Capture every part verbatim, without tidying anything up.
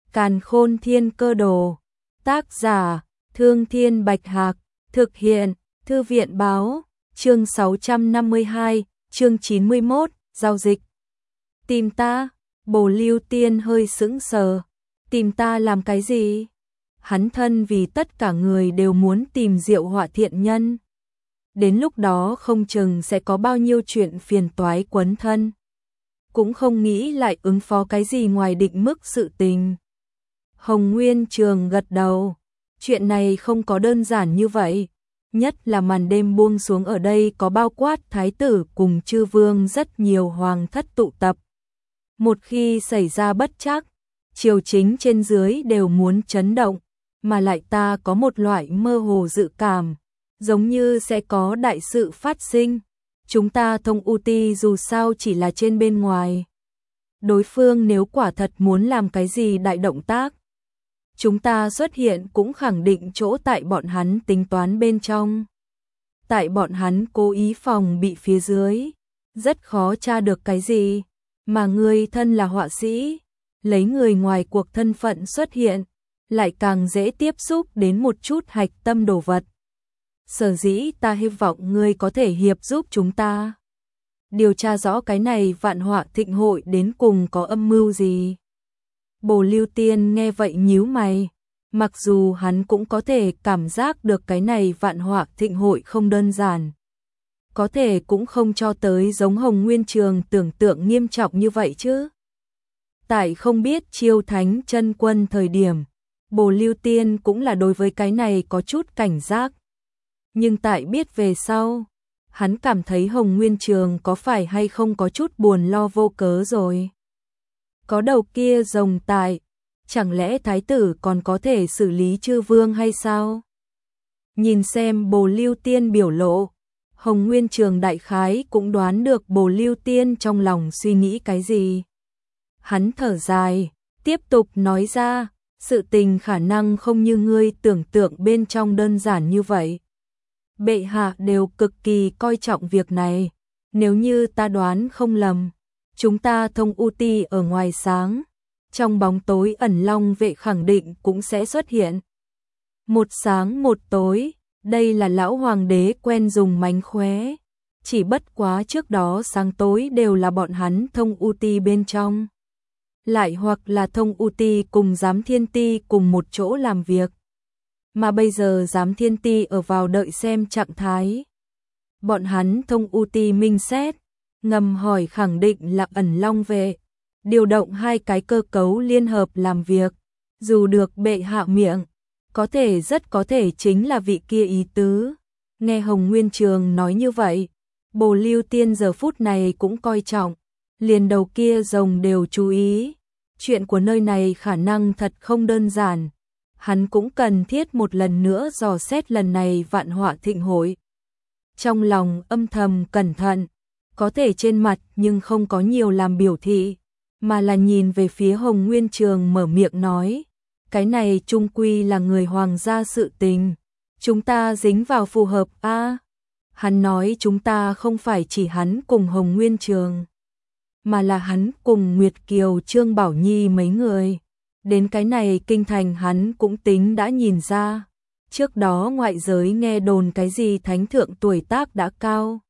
Càn Khôn Thiên Cơ Đồ. Tác giả: Thương Thiên Bạch Hạc. Thực hiện: Thư viện Báo. Chương sáu trăm năm mươi hai, chương chín mươi mốt, giao dịch. Tìm ta? Bồ Lưu Tiên hơi sững sờ. Tìm ta làm cái gì? Hắn thân vì tất cả người đều muốn tìm Diệu Họa thiện nhân. Đến lúc đó không chừng sẽ có bao nhiêu chuyện phiền toái quấn thân. Cũng không nghĩ lại ứng phó cái gì ngoài định mức sự tình. Hồng Nguyên Trường gật đầu. Chuyện này không có đơn giản như vậy. Nhất là màn đêm buông xuống ở đây có bao quát thái tử cùng chư vương rất nhiều hoàng thất tụ tập. Một khi xảy ra bất trắc, triều chính trên dưới đều muốn chấn động, mà lại ta có một loại mơ hồ dự cảm, giống như sẽ có đại sự phát sinh. Chúng ta Thông U Ti dù sao chỉ là trên bên ngoài. Đối phương nếu quả thật muốn làm cái gì đại động tác, chúng ta xuất hiện cũng khẳng định chỗ tại bọn hắn tính toán bên trong. Tại bọn hắn cố ý phòng bị phía dưới, rất khó tra được cái gì, mà ngươi thân là họa sĩ, lấy người ngoài cuộc thân phận xuất hiện, lại càng dễ tiếp xúc đến một chút hạch tâm đồ vật. Sở dĩ ta hy vọng ngươi có thể hiệp giúp chúng ta điều tra rõ cái này vạn họa thịnh hội đến cùng có âm mưu gì. Bồ Lưu Tiên nghe vậy nhíu mày, mặc dù hắn cũng có thể cảm giác được cái này vạn họa thịnh hội không đơn giản. Có thể cũng không cho tới giống Hồng Nguyên Trường tưởng tượng nghiêm trọng như vậy chứ. Tại không biết Chiêu Thánh chân quân thời điểm, Bồ Lưu Tiên cũng là đối với cái này có chút cảnh giác. Nhưng tại biết về sau, hắn cảm thấy Hồng Nguyên Trường có phải hay không có chút buồn lo vô cớ rồi. Có đầu kia rồng tại, chẳng lẽ thái tử còn có thể xử lý chư vương hay sao? Nhìn xem Bồ Lưu Tiên biểu lộ, Hồng Nguyên Trường đại khái cũng đoán được Bồ Lưu Tiên trong lòng suy nghĩ cái gì. Hắn thở dài, tiếp tục nói ra, sự tình khả năng không như ngươi tưởng tượng bên trong đơn giản như vậy. Bệ hạ đều cực kỳ coi trọng việc này, nếu như ta đoán không lầm, chúng ta Thông U Ti ở ngoài sáng, trong bóng tối ẩn long vệ khẳng định cũng sẽ xuất hiện. Một sáng một tối, đây là lão hoàng đế quen dùng mánh khóe, chỉ bất quá trước đó sáng tối đều là bọn hắn Thông U Ti bên trong. Lại hoặc là Thông U Ti cùng Giám Thiên Ti cùng một chỗ làm việc. Mà bây giờ Giám Thiên Ti ở vào đợi xem trạng thái. Bọn hắn Thông U Ti minh xét, ngầm hỏi khẳng định là ẩn long vệ, điều động hai cái cơ cấu liên hợp làm việc, dù được bệ hạ miệng, có thể rất có thể chính là vị kia ý tứ. Nghe Hồng Nguyên Trường nói như vậy, Bồ Lưu Tiên giờ phút này cũng coi trọng, liền đầu kia rồng đều chú ý, chuyện của nơi này khả năng thật không đơn giản. Hắn cũng cần thiết một lần nữa dò xét lần này vạn họa thịnh hội. Trong lòng âm thầm cẩn thận, có thể trên mặt nhưng không có nhiều làm biểu thị, mà là nhìn về phía Hồng Nguyên Trường mở miệng nói, cái này chung quy là người hoàng gia sự tình, chúng ta dính vào phù hợp a. À, hắn nói chúng ta không phải chỉ hắn cùng Hồng Nguyên Trường, mà là hắn cùng Nguyệt Kiều Trương Bảo Nhi mấy người. Đến cái này kinh thành hắn cũng tính đã nhìn ra, trước đó ngoại giới nghe đồn cái gì thánh thượng tuổi tác đã cao,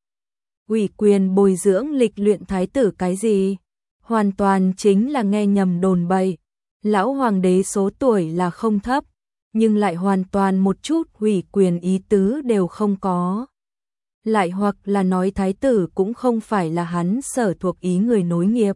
ủy quyền bồi dưỡng lịch luyện thái tử cái gì, hoàn toàn chính là nghe nhầm đồn bậy. Lão hoàng đế số tuổi là không thấp, nhưng lại hoàn toàn một chút ủy quyền ý tứ đều không có. Lại hoặc là nói thái tử cũng không phải là hắn sở thuộc ý người nối nghiệp.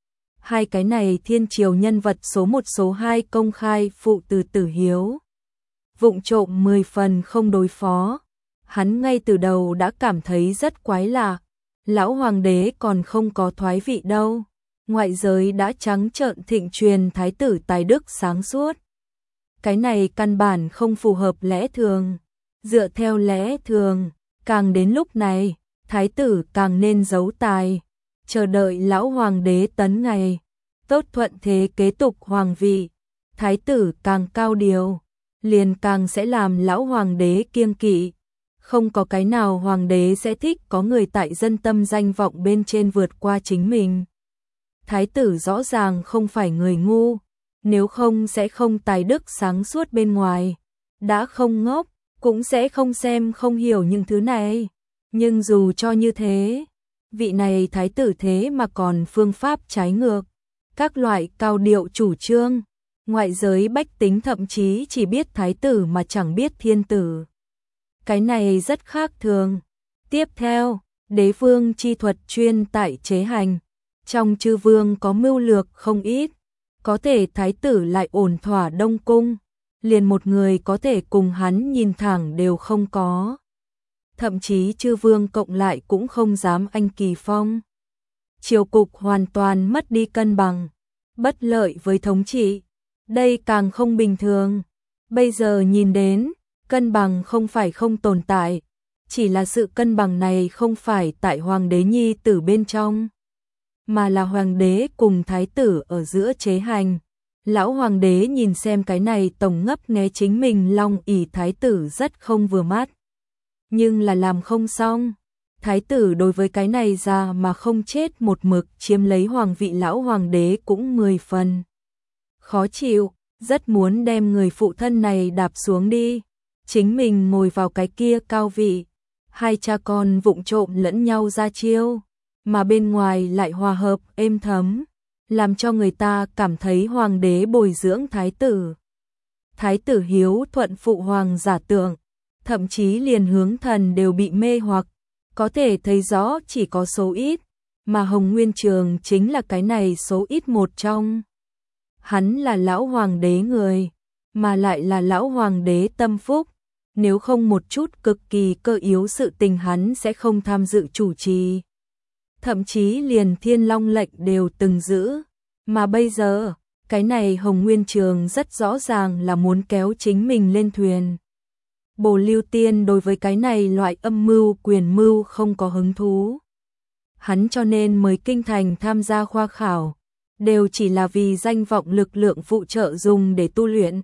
Hai cái này thiên triều nhân vật số một số hai công khai phụ từ Tử Hiếu. Vụng trộm mười phần không đối phó. Hắn ngay từ đầu đã cảm thấy rất quái lạ. Lão hoàng đế còn không có thoái vị đâu. Ngoại giới đã trắng trợn thịnh truyền thái tử tài đức sáng suốt. Cái này căn bản không phù hợp lẽ thường. Dựa theo lẽ thường, càng đến lúc này, thái tử càng nên giấu tài, chờ đợi lão hoàng đế tấn ngày, tốt thuận thế kế tục hoàng vị. Thái tử càng cao điều, liền càng sẽ làm lão hoàng đế kiêng kỵ. Không có cái nào hoàng đế sẽ thích có người tại dân tâm danh vọng bên trên vượt qua chính mình. Thái tử rõ ràng không phải người ngu, nếu không sẽ không tài đức sáng suốt bên ngoài, đã không ngốc, cũng sẽ không xem không hiểu những thứ này. Nhưng dù cho như thế, vị này thái tử thế mà còn phương pháp trái ngược, các loại cao điệu chủ trương, ngoại giới bách tính thậm chí chỉ biết thái tử mà chẳng biết thiên tử. Cái này rất khác thường. Tiếp theo, đế vương chi thuật chuyên tại chế hành, trong chư vương có mưu lược không ít, có thể thái tử lại ổn thỏa đông cung, liền một người có thể cùng hắn nhìn thẳng đều không có. Thậm chí chư vương cộng lại cũng không dám anh kỳ phong. Triều cục hoàn toàn mất đi cân bằng, bất lợi với thống trị. Đây càng không bình thường. Bây giờ nhìn đến, cân bằng không phải không tồn tại, chỉ là sự cân bằng này không phải tại hoàng đế nhi tử bên trong, mà là hoàng đế cùng thái tử ở giữa chế hành. Lão hoàng đế nhìn xem cái này tổng ngấp nghé chính mình long ỷ thái tử rất không vừa mắt. Nhưng là làm không xong. Thái tử đối với cái này ra mà không chết một mực chiếm lấy hoàng vị lão hoàng đế cũng mười phần khó chịu, rất muốn đem người phụ thân này đạp xuống đi. Chính mình ngồi vào cái kia cao vị, hai cha con vụng trộm lẫn nhau ra chiêu, mà bên ngoài lại hòa hợp êm thấm, làm cho người ta cảm thấy hoàng đế bồi dưỡng thái tử. Thái tử hiếu thuận phụ hoàng giả tượng, thậm chí liền hướng thần đều bị mê hoặc, có thể thấy rõ chỉ có số ít, mà Hồng Nguyên Trường chính là cái này số ít một trong. Hắn là lão hoàng đế người, mà lại là lão hoàng đế tâm phúc, nếu không một chút cực kỳ cơ yếu sự tình hắn sẽ không tham dự chủ trì. Thậm chí liền Thiên Long lệnh đều từng giữ, mà bây giờ, cái này Hồng Nguyên Trường rất rõ ràng là muốn kéo chính mình lên thuyền. Bồ Lưu Tiên đối với cái này loại âm mưu quyền mưu không có hứng thú. Hắn cho nên mới kinh thành tham gia khoa khảo, đều chỉ là vì danh vọng lực lượng phụ trợ dùng để tu luyện.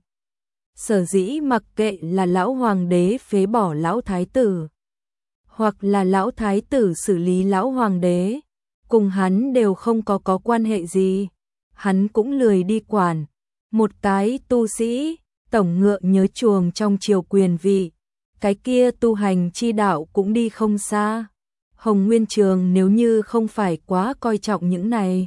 Sở dĩ mặc kệ là lão hoàng đế phế bỏ lão thái tử, hoặc là lão thái tử xử lý lão hoàng đế, cùng hắn đều không có có quan hệ gì. Hắn cũng lười đi quản. Một cái tu sĩ, tổng ngựa nhớ chuồng trong triều quyền vị, cái kia tu hành chi đạo cũng đi không xa. Hồng Nguyên Trường nếu như không phải quá coi trọng những này,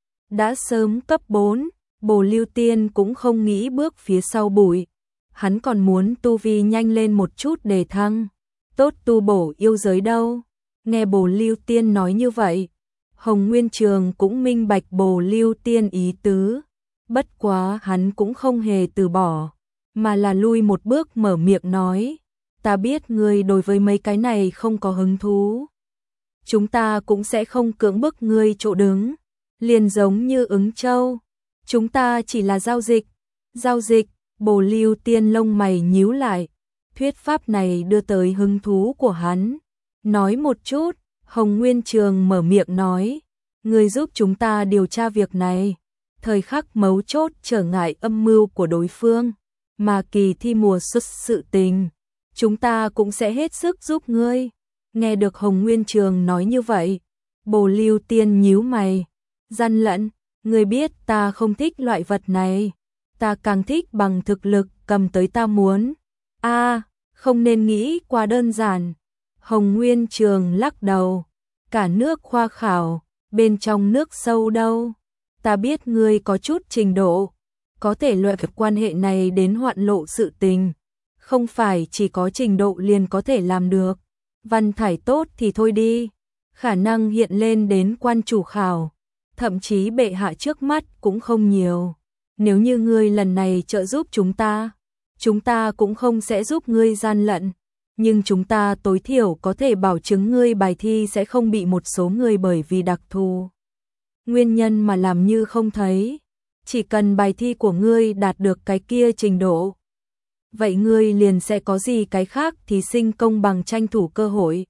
đã sớm cấp bốn, Bồ Lưu Tiên cũng không nghĩ bước phía sau bụi. Hắn còn muốn tu vi nhanh lên một chút để thăng, tốt tu bổ yêu giới đâu. Nghe Bồ Lưu Tiên nói như vậy, Hồng Nguyên Trường cũng minh bạch Bồ Lưu Tiên ý tứ, bất quá hắn cũng không hề từ bỏ, mà là lui một bước mở miệng nói, ta biết ngươi đối với mấy cái này không có hứng thú. Chúng ta cũng sẽ không cưỡng bức ngươi chỗ đứng, liền giống như Ứng Châu. Chúng ta chỉ là giao dịch. Giao dịch, Bồ Lưu Tiên lông mày nhíu lại, thuyết pháp này đưa tới hứng thú của hắn. Nói một chút, Hồng Nguyên Trường mở miệng nói, ngươi giúp chúng ta điều tra việc này, thời khắc mấu chốt trở ngại âm mưu của đối phương, mà kỳ thi mùa xuất sự tình, chúng ta cũng sẽ hết sức giúp ngươi. Nghe được Hồng Nguyên Trường nói như vậy, Bồ Lưu Tiên nhíu mày, gian lận, ngươi biết ta không thích loại vật này, ta càng thích bằng thực lực cầm tới ta muốn. A, à, không nên nghĩ quá đơn giản. Hồng Nguyên Trường lắc đầu, cả nước khoa khảo, bên trong nước sâu đâu. Ta biết ngươi có chút trình độ, có thể loại việc quan hệ này đến hoạn lộ sự tình, không phải chỉ có trình độ liền có thể làm được. Văn thải tốt thì thôi đi, khả năng hiện lên đến quan chủ khảo, thậm chí bệ hạ trước mắt cũng không nhiều. Nếu như ngươi lần này trợ giúp chúng ta, chúng ta cũng không sẽ giúp ngươi gian lận, nhưng chúng ta tối thiểu có thể bảo chứng ngươi bài thi sẽ không bị một số người bởi vì đặc thù nguyên nhân mà làm như không thấy. Chỉ cần bài thi của ngươi đạt được cái kia trình độ, vậy ngươi liền sẽ có gì cái khác thí sinh công bằng tranh thủ cơ hội.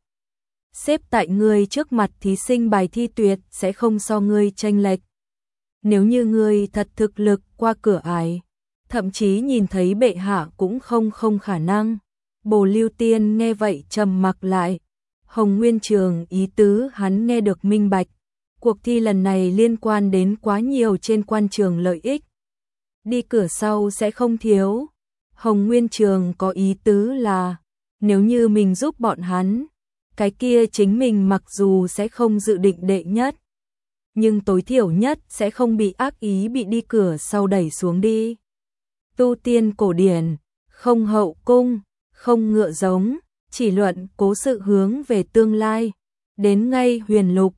Xếp tại ngươi trước mặt thí sinh bài thi tuyệt sẽ không so ngươi chênh lệch. Nếu như ngươi thật thực lực qua cửa ải, thậm chí nhìn thấy bệ hạ cũng không không khả năng. Bồ Lưu Tiên nghe vậy trầm mặc lại. Hồng Nguyên Trường ý tứ hắn nghe được minh bạch. Cuộc thi lần này liên quan đến quá nhiều trên quan trường lợi ích. đi cửa sau sẽ không thiếu. Hồng Nguyên Trường có ý tứ là, nếu như mình giúp bọn hắn, cái kia chính mình mặc dù sẽ không dự định đệ nhất, nhưng tối thiểu nhất sẽ không bị ác ý bị đi cửa sau đẩy xuống đi. Tu tiên cổ điển, không hậu cung, không ngựa giống, chỉ luận cố sự hướng về tương lai. Đến ngay huyền lục,